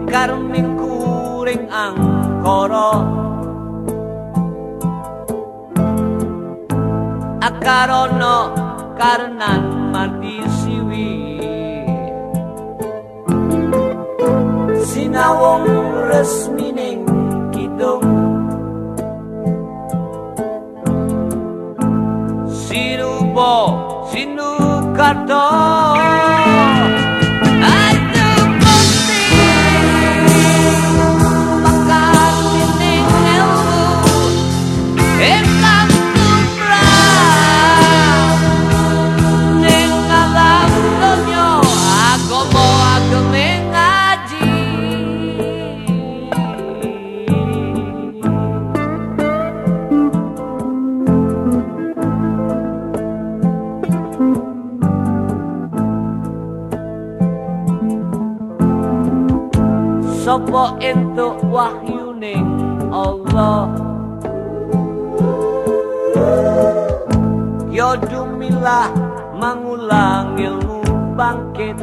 karming kuring angkara akarono karnan mati siwi sinawong resmining kidung sinubo sinukato Sopo entuk wahyuning Allah yo dumilah mangulang ilmu bangkit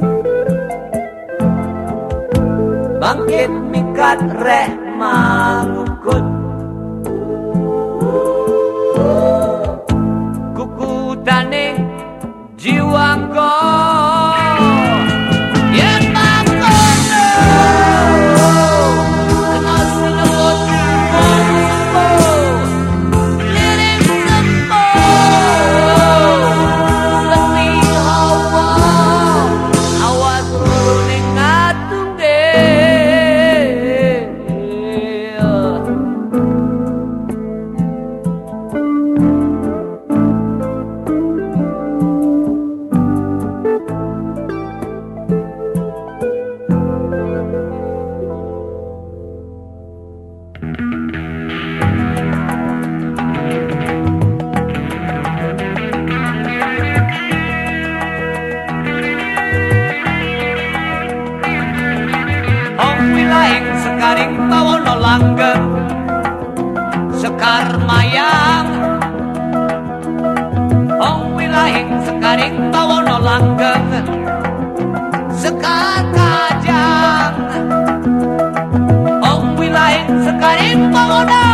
mikat reh mangukut kukutaning jiwangko sekaring bawono langgeng sekar mayang ong wilahing sekaring bawono langgeng sekar kajang ong wilahing sekaring bawono